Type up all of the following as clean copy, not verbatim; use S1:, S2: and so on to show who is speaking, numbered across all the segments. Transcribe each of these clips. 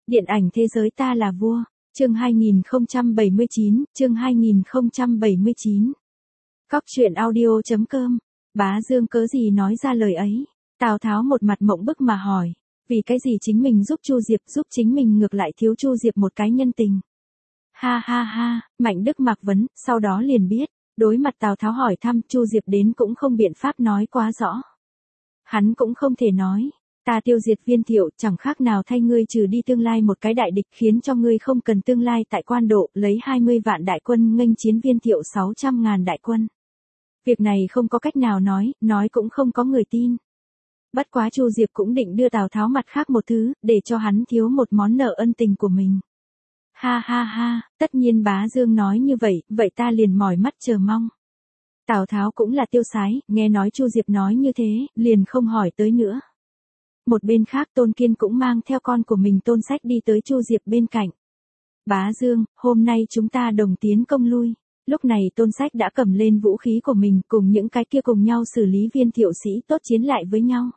S1: Điện ảnh thế giới ta là vua. Chương 2079. Cóc truyện audio.com. Bá Dương cớ gì nói ra lời ấy? Tào Tháo một mặt mộng bức mà hỏi. Vì cái gì chính mình giúp Chu Diệp, giúp chính mình ngược lại thiếu Chu Diệp một cái nhân tình? Ha ha ha, Mạnh Đức mặc vấn, sau đó liền biết. Đối mặt Tào Tháo hỏi thăm, Chu Diệp đến cũng không biện pháp nói quá rõ. Hắn cũng không thể nói. Ta tiêu diệt Viên Thiệu, chẳng khác nào thay ngươi trừ đi tương lai một cái đại địch, khiến cho ngươi không cần tương lai tại quan độ, lấy 20 vạn đại quân nghênh chiến Viên Thiệu 600.000 đại quân. Việc này không có cách nào nói cũng không có người tin. Bất quá Chu Diệp cũng định đưa Tào Tháo mặt khác một thứ, để cho hắn thiếu một món nợ ân tình của mình. Ha ha ha, tất nhiên Bá Dương nói như vậy, vậy ta liền mỏi mắt chờ mong. Tào Tháo cũng là tiêu sái, nghe nói Chu Diệp nói như thế, liền không hỏi tới nữa. Một bên khác Tôn Kiên cũng mang theo con của mình Tôn Sách đi tới Chu Diệp bên cạnh. Bá Dương, hôm nay chúng ta đồng tiến công lui. Lúc này Tôn Sách đã cầm lên vũ khí của mình cùng những cái kia cùng nhau xử lý Viên Thiệu sĩ tốt chiến lại với nhau.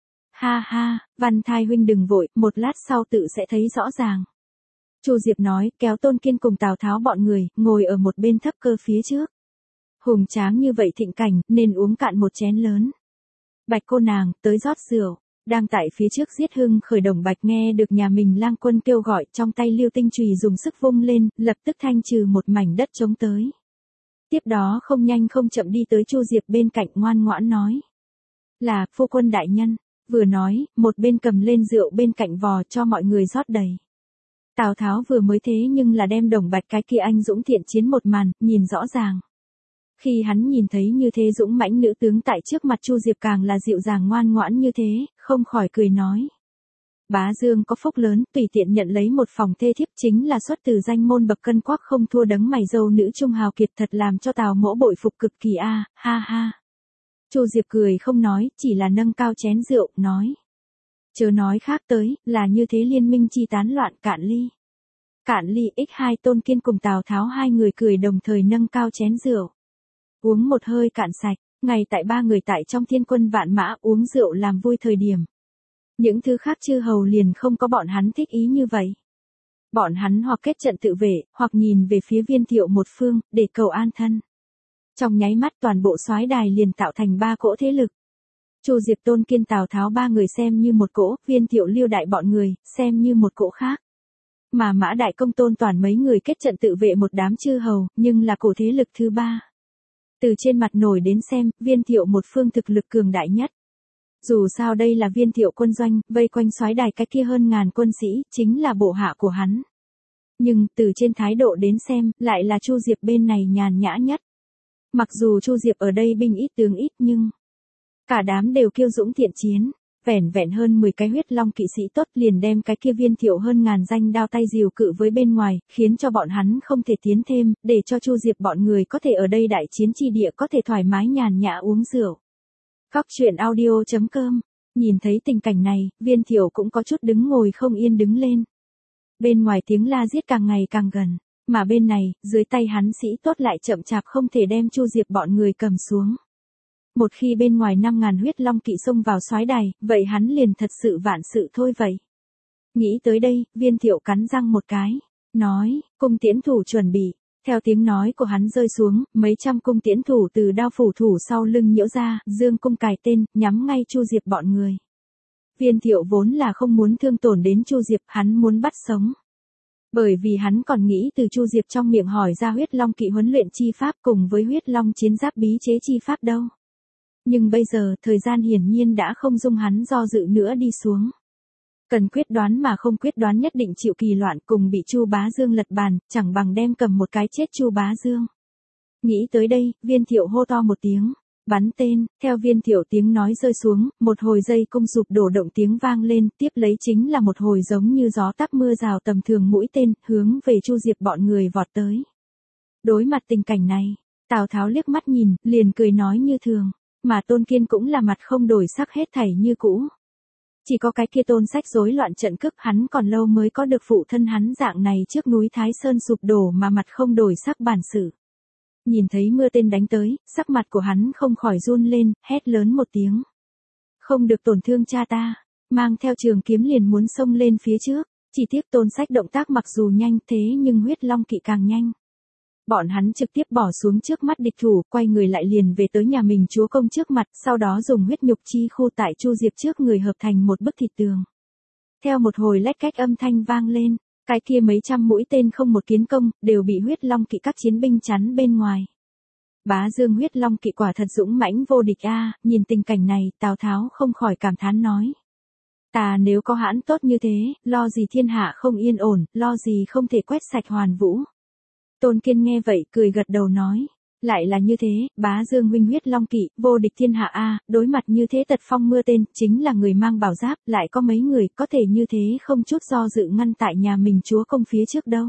S1: Ha ha, Văn Thai huynh đừng vội, một lát sau tự sẽ thấy rõ ràng. Chu Diệp nói, kéo Tôn Kiên cùng Tào Tháo bọn người, ngồi ở một bên thấp cơ phía trước. Hùng tráng như vậy thịnh cảnh, nên uống cạn một chén lớn. Bạch cô nàng, tới rót rượu. Đang tại phía trước giết hưng khởi Đồng Bạch nghe được nhà mình lang quân kêu gọi, trong tay Lưu Tinh chùy dùng sức vung lên, lập tức thanh trừ một mảnh đất trống tới. Tiếp đó không nhanh không chậm đi tới Chu Diệp bên cạnh ngoan ngoãn nói. Là, phu quân đại nhân. Vừa nói, một bên cầm lên rượu bên cạnh vò cho mọi người rót đầy. Tào Tháo vừa mới thế nhưng là đem Đồng Bạch cái kia anh dũng thiện chiến một màn, nhìn rõ ràng. Khi hắn nhìn thấy như thế dũng mãnh nữ tướng tại trước mặt Chu Diệp càng là dịu dàng ngoan ngoãn như thế, không khỏi cười nói. Bá Dương có phúc lớn, tùy tiện nhận lấy một phòng thê thiếp chính là xuất từ danh môn bậc cân quắc không thua đấng mày râu nữ trung hào kiệt, thật làm cho Tào mỗ bội phục cực kỳ a, ha ha. Chu Diệp cười không nói, chỉ là nâng cao chén rượu, nói. Chớ nói khác tới, là như thế liên minh chi tán loạn cạn ly. Cạn ly x2 Tôn Kiên cùng Tào Tháo hai người cười đồng thời nâng cao chén rượu. Uống một hơi cạn sạch, ngày tại ba người tại trong thiên quân vạn mã uống rượu làm vui thời điểm. Những thứ khác chư hầu liền không có bọn hắn thích ý như vậy. Bọn hắn hoặc kết trận tự vệ, hoặc nhìn về phía Viên Thiệu một phương, để cầu an thân. Trong nháy mắt toàn bộ soái đài liền tạo thành ba cỗ thế lực. Chu Diệp Tôn Kiên Tào Tháo ba người xem như một cỗ, Viên Thiệu Lưu Đại bọn người, xem như một cỗ khác. Mà Mã Đại Công Tôn Toàn mấy người kết trận tự vệ một đám chư hầu, nhưng là cổ thế lực thứ ba. Từ trên mặt nổi đến xem, Viên Thiệu một phương thực lực cường đại nhất. Dù sao đây là Viên Thiệu quân doanh, vây quanh soái đài cái kia hơn ngàn quân sĩ, chính là bộ hạ của hắn. Nhưng, từ trên thái độ đến xem, lại là Chu Diệp bên này nhàn nhã nhất. Mặc dù Chu Diệp ở đây binh ít tướng ít nhưng, cả đám đều kiêu dũng thiện chiến. Vẻn hơn 10 cái huyết long kỵ sĩ tốt liền đem cái kia Viên Thiệu hơn ngàn danh đao tay dìu cự với bên ngoài, khiến cho bọn hắn không thể tiến thêm, để cho Chu Diệp bọn người có thể ở đây đại chiến chi địa có thể thoải mái nhàn nhã uống rượu. Cóc truyện audio.com. Nhìn thấy tình cảnh này, Viên Thiệu cũng có chút đứng ngồi không yên đứng lên. Bên ngoài tiếng la giết càng ngày càng gần, mà bên này, dưới tay hắn sĩ tốt lại chậm chạp không thể đem Chu Diệp bọn người cầm xuống. Một khi bên ngoài 5.000 huyết long kỵ xông vào soái đài, vậy hắn liền thật sự vạn sự thôi vậy. Nghĩ tới đây, Viên Thiệu cắn răng một cái, nói, cung tiễn thủ chuẩn bị. Theo tiếng nói của hắn rơi xuống, mấy trăm cung tiễn thủ từ đao phủ thủ sau lưng nhiễu ra, dương cung cài tên, nhắm ngay Chu Diệp bọn người. Viên Thiệu vốn là không muốn thương tổn đến Chu Diệp, hắn muốn bắt sống. Bởi vì hắn còn nghĩ từ Chu Diệp trong miệng hỏi ra huyết long kỵ huấn luyện chi pháp cùng với huyết long chiến giáp bí chế chi pháp đâu. Nhưng bây giờ, thời gian hiển nhiên đã không dung hắn do dự nữa đi xuống. Cần quyết đoán mà không quyết đoán nhất định chịu kỳ loạn cùng bị Chu Bá Dương lật bàn, chẳng bằng đem cầm một cái chết Chu Bá Dương. Nghĩ tới đây, Viên Thiệu hô to một tiếng, bắn tên, theo Viên Thiệu tiếng nói rơi xuống, một hồi dây cung sụp đổ động tiếng vang lên, tiếp lấy chính là một hồi giống như gió táp mưa rào tầm thường mũi tên, hướng về Chu Diệp bọn người vọt tới. Đối mặt tình cảnh này, Tào Tháo liếc mắt nhìn, liền cười nói như thường. Mà Tôn Kiên cũng là mặt không đổi sắc hết thảy như cũ. Chỉ có cái kia Tôn Sách rối loạn trận cướp hắn còn lâu mới có được phụ thân hắn dạng này trước núi Thái Sơn sụp đổ mà mặt không đổi sắc bản sự. Nhìn thấy mưa tên đánh tới, sắc mặt của hắn không khỏi run lên, hét lớn một tiếng. Không được tổn thương cha ta, mang theo trường kiếm liền muốn xông lên phía trước. Chỉ tiếc Tôn Sách động tác mặc dù nhanh thế nhưng huyết long kỵ càng nhanh. Bọn hắn trực tiếp bỏ xuống trước mắt địch thủ, quay người lại liền về tới nhà mình chúa công trước mặt, sau đó dùng huyết nhục chi khu tại Chu Diệp trước người hợp thành một bức thịt tường. Theo một hồi lách cách âm thanh vang lên, cái kia mấy trăm mũi tên không một kiến công, đều bị huyết long kỵ các chiến binh chắn bên ngoài. Bá Dương huyết long kỵ quả thật dũng mãnh vô địch a, nhìn tình cảnh này, Tào Tháo không khỏi cảm thán nói. Ta nếu có hãn tốt như thế, lo gì thiên hạ không yên ổn, lo gì không thể quét sạch Hoàn Vũ. Tôn Kiên nghe vậy cười gật đầu nói. Lại là như thế, Bá Dương huynh huyết long kỵ, vô địch thiên hạ a, đối mặt như thế tật phong mưa tên, chính là người mang bảo giáp, lại có mấy người có thể như thế không chút do dự ngăn tại nhà mình chúa công phía trước đâu.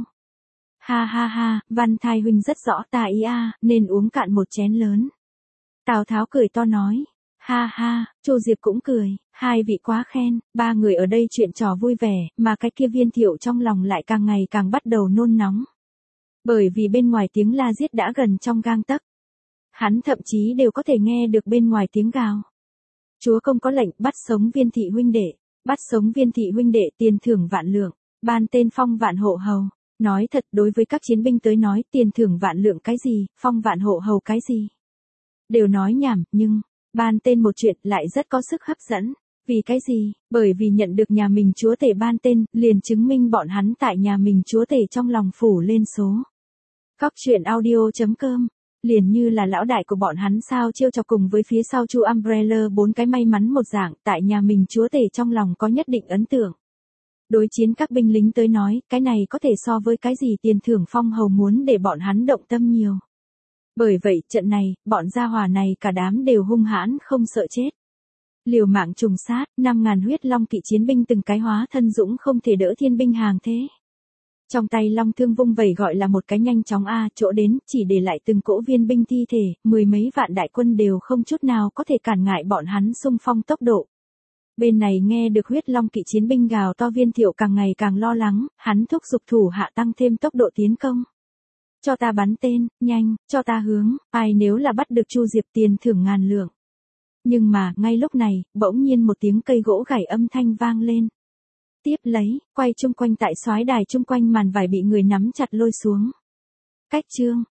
S1: Ha ha ha, Văn Thai huynh rất rõ ta ý a, nên uống cạn một chén lớn. Tào Tháo cười to nói. Ha ha, Chu Diệp cũng cười, hai vị quá khen, ba người ở đây chuyện trò vui vẻ, mà cái kia Viên Thiệu trong lòng lại càng ngày càng bắt đầu nôn nóng. Bởi vì bên ngoài tiếng la giết đã gần trong gang tấc. Hắn thậm chí đều có thể nghe được bên ngoài tiếng gào. Chúa công có lệnh bắt sống Viên thị huynh đệ, bắt sống Viên thị huynh đệ tiền thưởng vạn lượng, ban tên phong vạn hộ hầu. Nói thật đối với các chiến binh tới nói tiền thưởng vạn lượng cái gì, phong vạn hộ hầu cái gì. Đều nói nhảm, nhưng, ban tên một chuyện lại rất có sức hấp dẫn. Vì cái gì? Bởi vì nhận được nhà mình chúa tể ban tên, liền chứng minh bọn hắn tại nhà mình chúa tể trong lòng phủ lên số. Góc truyện audio.com, liền như là lão đại của bọn hắn sao chiêu cho cùng với phía sau Chu Umbrella bốn cái may mắn một dạng, tại nhà mình chúa tể trong lòng có nhất định ấn tượng. Đối chiến các binh lính tới nói, cái này có thể so với cái gì tiền thưởng phong hầu muốn để bọn hắn động tâm nhiều. Bởi vậy, trận này, bọn gia hỏa này cả đám đều hung hãn không sợ chết. Liều mạng trùng sát, 5.000 huyết long kỵ chiến binh từng cái hóa thân dũng không thể đỡ thiên binh hàng thế. Trong tay long thương vung vẩy gọi là một cái nhanh chóng chỗ đến, chỉ để lại từng cỗ viên binh thi thể, mười mấy vạn đại quân đều không chút nào có thể cản ngại bọn hắn xung phong tốc độ. Bên này nghe được huyết long kỵ chiến binh gào to Viên Thiệu càng ngày càng lo lắng, hắn thúc giục thủ hạ tăng thêm tốc độ tiến công. Cho ta bắn tên, nhanh, cho ta hướng, ai nếu là bắt được Chu Diệp tiền thưởng ngàn lượng. Nhưng mà, ngay lúc này, bỗng nhiên một tiếng cây gỗ gảy âm thanh vang lên. Tiếp lấy, quay chung quanh tại soái đài chung quanh màn vải bị người nắm chặt lôi xuống. Cách chương,